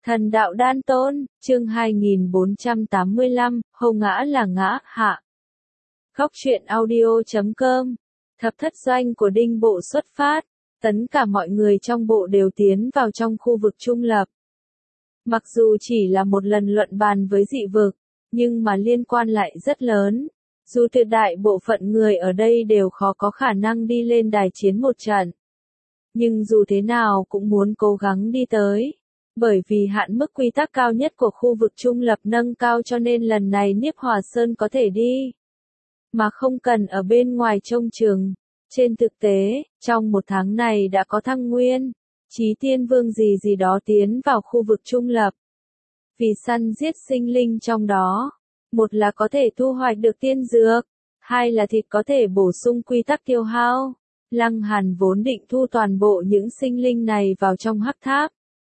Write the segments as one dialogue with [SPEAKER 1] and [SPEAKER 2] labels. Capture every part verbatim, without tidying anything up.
[SPEAKER 1] Thần đạo đan tôn, chương hai nghìn bốn trăm tám mươi lăm, hô ngã là ngã, hạ. Góc truyện audio chấm com, thập thất doanh của Đinh Bộ xuất phát, tất cả mọi người trong bộ đều tiến vào trong khu vực trung lập. Mặc dù chỉ là một lần luận bàn với dị vực, nhưng mà liên quan lại rất lớn. Dù tuyệt đại bộ phận người ở đây đều khó có khả năng đi lên đài chiến một trận. Nhưng dù thế nào cũng muốn cố gắng đi tới. Bởi vì hạn mức quy tắc cao nhất của khu vực trung lập nâng cao cho nên lần này Niếp Hòa Sơn có thể đi. Mà không cần ở bên ngoài trông chừng. Trên thực tế, trong một tháng này đã có Thăng Nguyên, Chí Tiên Vương gì gì đó tiến vào khu vực trung lập. Vì săn giết sinh linh trong đó. Một là có thể thu hoạch được tiên dược, hai là thịt có thể bổ sung quy tắc tiêu hao. Lăng Hàn vốn định thu toàn bộ những sinh linh này vào trong hắc tháp.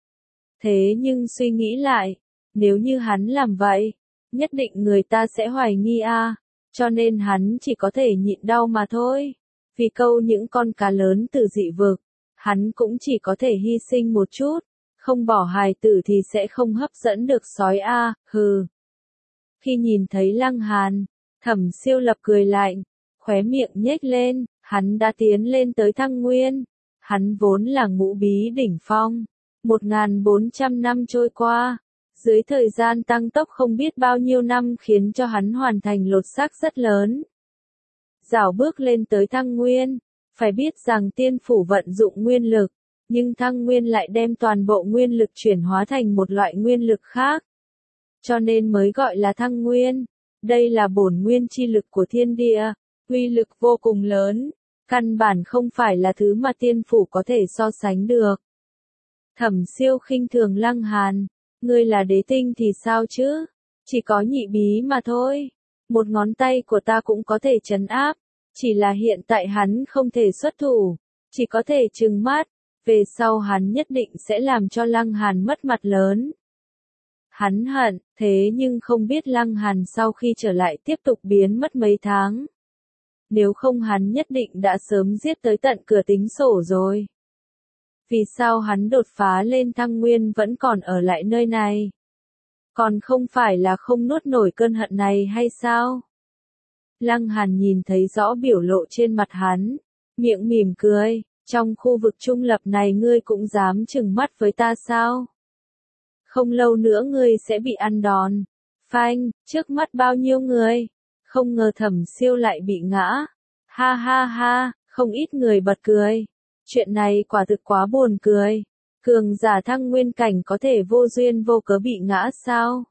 [SPEAKER 1] Thế nhưng suy nghĩ lại, nếu như hắn làm vậy, nhất định người ta sẽ hoài nghi a, à, cho nên hắn chỉ có thể nhịn đau mà thôi. Vì câu những con cá lớn từ dị vực, hắn cũng chỉ có thể hy sinh một chút, không bỏ hài tử thì sẽ không hấp dẫn được sói a, à, hừ. Khi nhìn thấy Lăng Hàn, Thẩm Siêu Lập cười lạnh, khóe miệng nhếch lên, hắn đã tiến lên tới Thăng Nguyên. Hắn vốn là ngũ bí đỉnh phong. một nghìn bốn trăm năm trôi qua, dưới thời gian tăng tốc không biết bao nhiêu năm khiến cho hắn hoàn thành lột xác rất lớn. Dạo bước lên tới Thăng Nguyên, phải biết rằng tiên phủ vận dụng nguyên lực, nhưng Thăng Nguyên lại đem toàn bộ nguyên lực chuyển hóa thành một loại nguyên lực khác. Cho nên mới gọi là Thăng Nguyên. Đây là bổn nguyên chi lực của thiên địa, uy lực vô cùng lớn, căn bản không phải là thứ mà tiên phủ có thể so sánh được. Thẩm Siêu khinh thường Lăng Hàn, ngươi là đế tinh thì sao chứ, chỉ có nhị bí mà thôi, một ngón tay của ta cũng có thể trấn áp, chỉ là hiện tại hắn không thể xuất thủ, chỉ có thể trừng mắt, về sau hắn nhất định sẽ làm cho Lăng Hàn mất mặt lớn. Hắn hận, thế nhưng không biết Lăng Hàn sau khi trở lại tiếp tục biến mất mấy tháng. Nếu không hắn nhất định đã sớm giết tới tận cửa tính sổ rồi. Vì sao hắn đột phá lên Thăng Nguyên vẫn còn ở lại nơi này? Còn không phải là không nuốt nổi cơn hận này hay sao? Lăng Hàn nhìn thấy rõ biểu lộ trên mặt hắn, miệng mỉm cười, trong khu vực trung lập này ngươi cũng dám trừng mắt với ta sao? Không lâu nữa ngươi sẽ bị ăn đòn. Phanh, trước mắt bao nhiêu người? Không ngờ Thẩm Siêu lại bị ngã. Ha ha ha, không ít người bật cười. Chuyện này quả thực quá buồn cười. Cường giả Thăng Nguyên cảnh có thể vô duyên vô cớ bị ngã sao?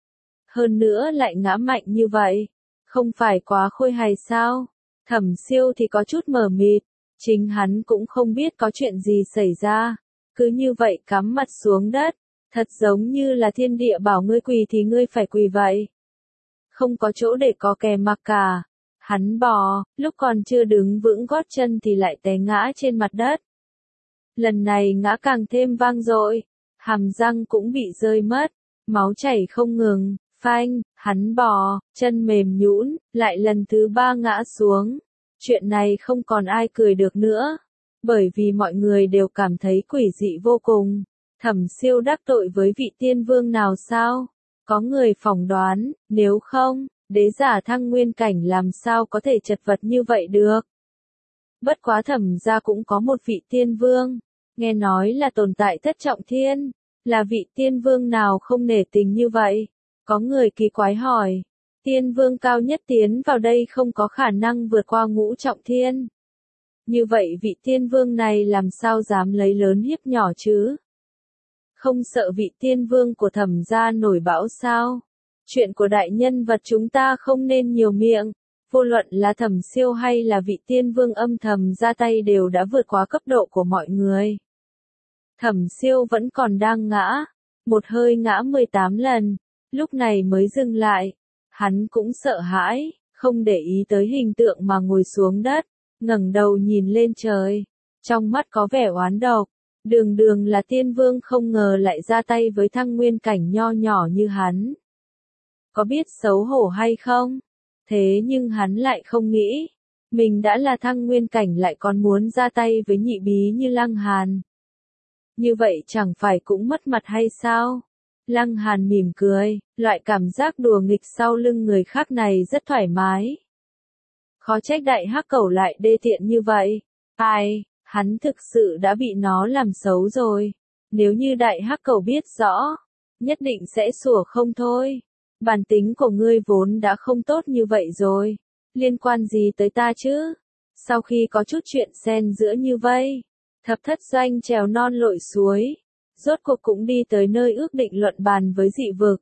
[SPEAKER 1] Hơn nữa lại ngã mạnh như vậy. Không phải quá khôi hài sao? Thẩm Siêu thì có chút mờ mịt. Chính hắn cũng không biết có chuyện gì xảy ra. Cứ như vậy cắm mặt xuống đất. Thật giống như là thiên địa bảo ngươi quỳ thì ngươi phải quỳ vậy. Không có chỗ để có kè mặc cả. Hắn bò, lúc còn chưa đứng vững gót chân thì lại té ngã trên mặt đất. Lần này ngã càng thêm vang dội, hàm răng cũng bị rơi mất, máu chảy không ngừng, phanh, hắn bò, chân mềm nhũn, lại lần thứ ba ngã xuống. Chuyện này không còn ai cười được nữa, bởi vì mọi người đều cảm thấy quỷ dị vô cùng. Thẩm Siêu đắc tội với vị tiên vương nào sao? Có người phỏng đoán, nếu không, đế giả Thăng Nguyên cảnh làm sao có thể chật vật như vậy được? Bất quá Thẩm gia cũng có một vị tiên vương, nghe nói là tồn tại thất trọng thiên, là vị tiên vương nào không nể tình như vậy? Có người kỳ quái hỏi, tiên vương cao nhất tiến vào đây không có khả năng vượt qua ngũ trọng thiên. Như vậy vị tiên vương này làm sao dám lấy lớn hiếp nhỏ chứ? Không sợ vị tiên vương của Thẩm gia nổi bão sao? Chuyện của đại nhân vật chúng ta không nên nhiều miệng, vô luận là Thẩm Siêu hay là vị tiên vương âm thầm ra tay đều đã vượt quá cấp độ của mọi người. Thẩm Siêu vẫn còn đang ngã, một hơi ngã mười tám lần, lúc này mới dừng lại. Hắn cũng sợ hãi, không để ý tới hình tượng mà ngồi xuống đất, ngẩng đầu nhìn lên trời, trong mắt có vẻ oán độc. Đường đường là tiên vương không ngờ lại ra tay với Thăng Nguyên cảnh nho nhỏ như hắn. Có biết xấu hổ hay không? Thế nhưng hắn lại không nghĩ. Mình đã là Thăng Nguyên cảnh lại còn muốn ra tay với nhị bí như Lăng Hàn. Như vậy chẳng phải cũng mất mặt hay sao? Lăng Hàn mỉm cười, loại cảm giác đùa nghịch sau lưng người khác này rất thoải mái. Khó trách đại hắc cẩu lại đê tiện như vậy. Ai, hắn thực sự đã bị nó làm xấu rồi. Nếu như đại hắc cẩu biết rõ, nhất định sẽ sủa không thôi. Bản tính của ngươi vốn đã không tốt như vậy rồi. Liên quan gì tới ta chứ? Sau khi có chút chuyện xen giữa như vây, thập thất doanh trèo non lội suối, rốt cuộc cũng đi tới nơi ước định luận bàn với dị vực.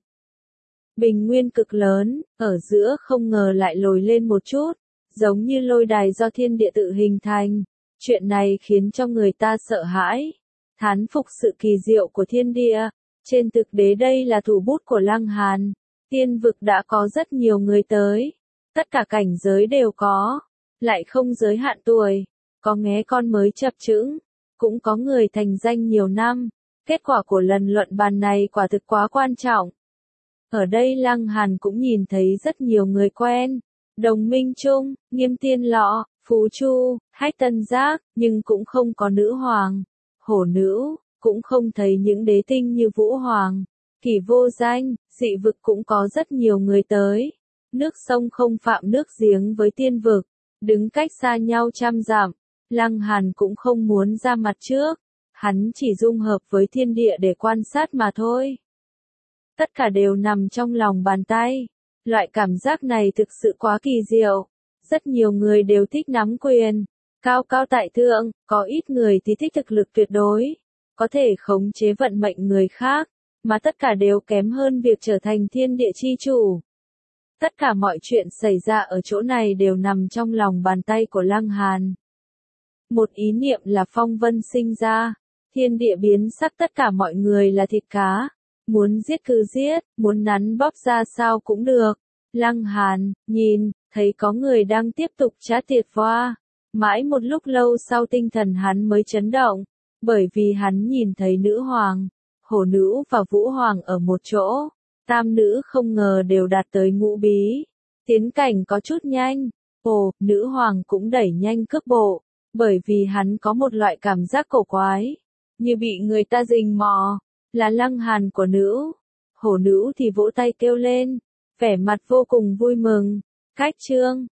[SPEAKER 1] Bình nguyên cực lớn, ở giữa không ngờ lại lồi lên một chút, giống như lôi đài do thiên địa tự hình thành. Chuyện này khiến cho người ta sợ hãi, thán phục sự kỳ diệu của thiên địa. Trên thực tế đây là thủ bút của Lăng Hàn. Tiên vực đã có rất nhiều người tới, tất cả cảnh giới đều có, lại không giới hạn tuổi, có nghé con mới chập chững, cũng có người thành danh nhiều năm. Kết quả của lần luận bàn này quả thực quá quan trọng. Ở đây Lăng Hàn cũng nhìn thấy rất nhiều người quen, Đồng Minh Trung, Nghiêm Tiên Lọ, Phú Chu, Hách Tân Giác, nhưng cũng không có nữ hoàng, hổ nữ, cũng không thấy những đế tinh như Vũ Hoàng, Kỷ Vô Danh. Dị vực cũng có rất nhiều người tới. Nước sông không phạm nước giếng với tiên vực, đứng cách xa nhau trăm dặm. Lăng Hàn cũng không muốn ra mặt trước, hắn chỉ dung hợp với thiên địa để quan sát mà thôi. Tất cả đều nằm trong lòng bàn tay. Loại cảm giác này thực sự quá kỳ diệu. Rất nhiều người đều thích nắm quyền, cao cao tại thượng, có ít người thì thích thực lực tuyệt đối, có thể khống chế vận mệnh người khác, mà tất cả đều kém hơn việc trở thành thiên địa chi chủ. Tất cả mọi chuyện xảy ra ở chỗ này đều nằm trong lòng bàn tay của Lăng Hàn. Một ý niệm là phong vân sinh ra, thiên địa biến sắc, tất cả mọi người là thịt cá, muốn giết cứ giết, muốn nắn bóp ra sao cũng được. Lăng Hàn nhìn thấy có người đang tiếp tục trá tiệt voa, mãi một lúc lâu sau tinh thần hắn mới chấn động, bởi vì hắn nhìn thấy nữ hoàng, hổ nữ và vũ hoàng ở một chỗ. Tam nữ không ngờ đều đạt tới ngũ bí, tiến cảnh có chút nhanh. Ồ, nữ hoàng cũng đẩy nhanh cước bộ, bởi vì hắn có một loại cảm giác cổ quái, như bị người ta rình mò. Là Lăng Hàn của nữ. Hổ nữ thì vỗ tay kêu lên, vẻ mặt vô cùng vui mừng. Khách trương,